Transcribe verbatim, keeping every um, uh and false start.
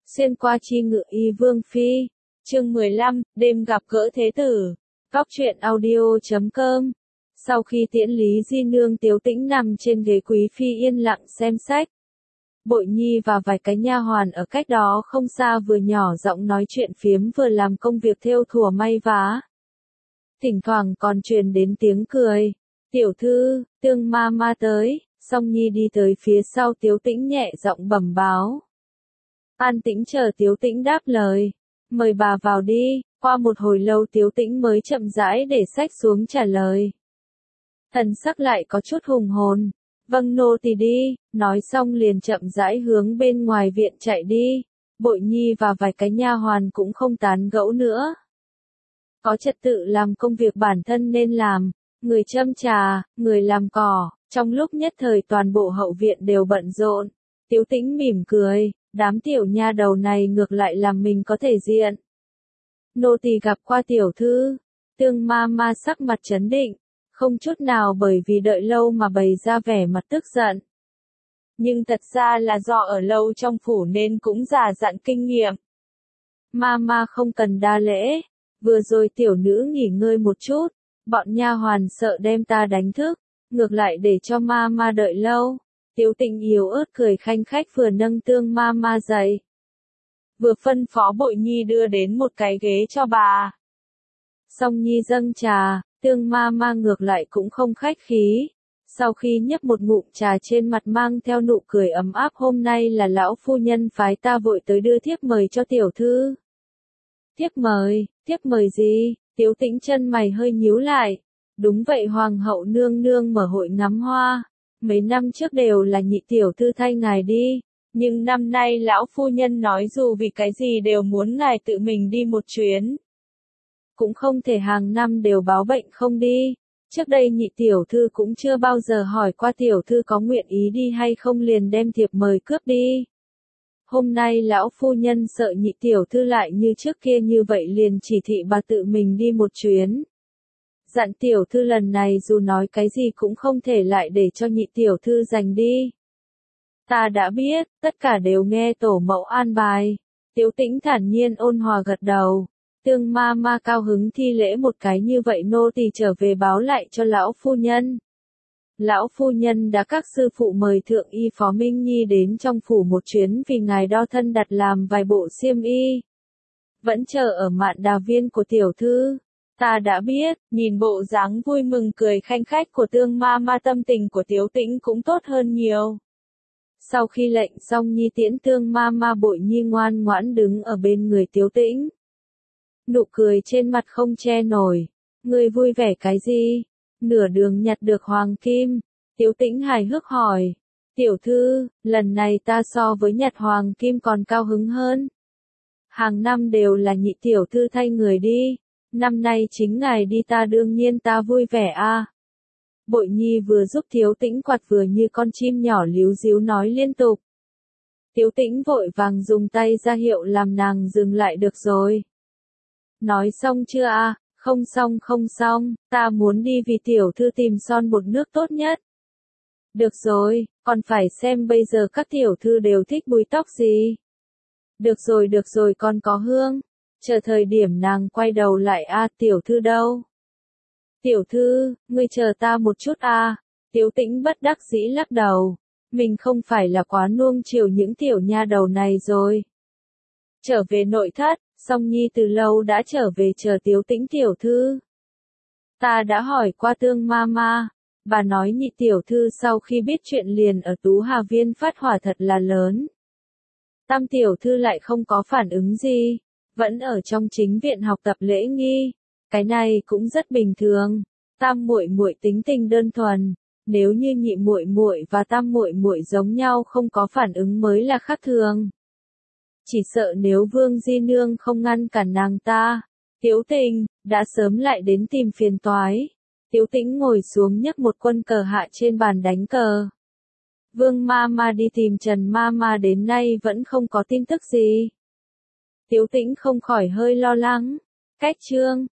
Xuyên qua chi ngự y vương phi. Chương mười lăm, đêm gặp gỡ thế tử. Góc truyện audio chấm com. Sau khi tiễn Lý Di Nương, Tiếu Tĩnh nằm trên ghế quý phi yên lặng xem sách. Bội Nhi và vài cái nha hoàn ở cách đó không xa vừa nhỏ giọng nói chuyện phiếm vừa làm công việc thêu thùa may vá. Thỉnh thoảng còn truyền đến tiếng cười. Tiểu thư, Tương ma ma tới. Song Nhi đi tới phía sau Tiếu Tĩnh nhẹ giọng bẩm báo. An Tĩnh chờ Tiếu Tĩnh đáp lời. Mời bà vào đi. Qua một hồi lâu Tiếu Tĩnh mới chậm rãi để sách xuống trả lời. Thần sắc lại có chút hùng hồn. Vâng nô tỳ đi, nói xong liền chậm rãi hướng bên ngoài viện chạy đi. Bội Nhi và vài cái nha hoàn cũng không tán gẫu nữa. Có trật tự làm công việc bản thân nên làm, người châm trà, người làm cỏ, trong lúc nhất thời toàn bộ hậu viện đều bận rộn. Tiếu Tĩnh mỉm cười, đám tiểu nha đầu này ngược lại làm mình có thể diện. Nô tỳ gặp qua tiểu thư. Tương ma ma sắc mặt trấn định, không chút nào bởi vì đợi lâu mà bày ra vẻ mặt tức giận. Nhưng thật ra là do ở lâu trong phủ nên cũng già dặn kinh nghiệm. Ma ma không cần đa lễ, vừa rồi tiểu nữ nghỉ ngơi một chút, bọn nha hoàn sợ đem ta đánh thức, ngược lại để cho ma ma đợi lâu. Tiếu Tĩnh yếu ớt cười khanh khách vừa nâng Tương ma ma dậy, vừa phân phó Bội Nhi đưa đến một cái ghế cho bà. Song Nhi dâng trà, Tương ma ma ngược lại cũng không khách khí. Sau khi nhấp một ngụm trà trên mặt mang theo nụ cười ấm áp, hôm nay là lão phu nhân phái ta vội tới đưa thiếp mời cho tiểu thư. Thiếp mời, thiếp mời gì? Tiếu Tĩnh chân mày hơi nhíu lại. Đúng vậy, hoàng hậu nương nương mở hội ngắm hoa. Mấy năm trước đều là nhị tiểu thư thay ngài đi. Nhưng năm nay lão phu nhân nói dù vì cái gì đều muốn ngài tự mình đi một chuyến. Cũng không thể hàng năm đều báo bệnh không đi. Trước đây nhị tiểu thư cũng chưa bao giờ hỏi qua tiểu thư có nguyện ý đi hay không liền đem thiệp mời cướp đi. Hôm nay lão phu nhân sợ nhị tiểu thư lại như trước kia như vậy liền chỉ thị bà tự mình đi một chuyến. Dặn tiểu thư lần này dù nói cái gì cũng không thể lại để cho nhị tiểu thư giành đi. Ta đã biết, tất cả đều nghe tổ mẫu an bài. Tiếu Tĩnh thản nhiên ôn hòa gật đầu. Tương ma ma cao hứng thi lễ một cái, như vậy nô tỳ trở về báo lại cho lão phu nhân. Lão phu nhân đã các sư phụ mời thượng y Phó Minh Nhi đến trong phủ một chuyến vì ngài đo thân đặt làm vài bộ xiêm y. Vẫn chờ ở Mạn Đà Viên của tiểu thư. Ta đã biết, nhìn bộ dáng vui mừng cười khanh khách của Tương ma ma, tâm tình của Tiếu Tĩnh cũng tốt hơn nhiều. Sau khi lệnh xong Nhi tiễn Tương ma ma, Bội Nhi ngoan ngoãn đứng ở bên người Tiếu Tĩnh. Nụ cười trên mặt không che nổi. Ngươi vui vẻ cái gì? Nửa đường nhặt được hoàng kim. Tiếu Tĩnh hài hước hỏi. Tiểu thư, lần này ta so với nhặt hoàng kim còn cao hứng hơn. Hàng năm đều là nhị tiểu thư thay người đi. Năm nay chính ngài đi ta đương nhiên ta vui vẻ a. À. Bội Nhi vừa giúp Tiếu Tĩnh quạt vừa như con chim nhỏ líu díu nói liên tục. Tiếu Tĩnh vội vàng dùng tay ra hiệu làm nàng dừng lại. Được rồi. Nói xong chưa a? À? Không xong không xong, ta muốn đi vì tiểu thư tìm son bột nước tốt nhất. Được rồi, còn phải xem bây giờ các tiểu thư đều thích búi tóc gì. Được rồi được rồi, còn có hương. Chờ thời điểm nàng quay đầu lại a, à, tiểu thư đâu? Tiểu thư, ngươi chờ ta một chút a. À. Tiếu Tĩnh bất đắc dĩ lắc đầu. Mình không phải là quá nuông chiều những tiểu nha đầu này rồi. Trở về nội thất. Song Nhi từ lâu đã trở về chờ Tiếu Tĩnh tiểu thư. Ta đã hỏi qua Tương ma ma, bà nói nhị tiểu thư sau khi biết chuyện liền ở Tú Hà Viên phát hỏa thật là lớn. Tam tiểu thư lại không có phản ứng gì, vẫn ở trong chính viện học tập lễ nghi, cái này cũng rất bình thường. Tam muội muội tính tình đơn thuần, nếu như nhị muội muội và tam muội muội giống nhau không có phản ứng mới là khác thường. Chỉ sợ nếu Vương Di Nương không ngăn cản nàng ta, Tiếu Tình, đã sớm lại đến tìm phiền toái. Tiếu Tĩnh ngồi xuống nhấc một quân cờ hạ trên bàn đánh cờ. Vương ma ma đi tìm Trần ma ma đến nay vẫn không có tin tức gì. Tiếu Tĩnh không khỏi hơi lo lắng. Cách chương,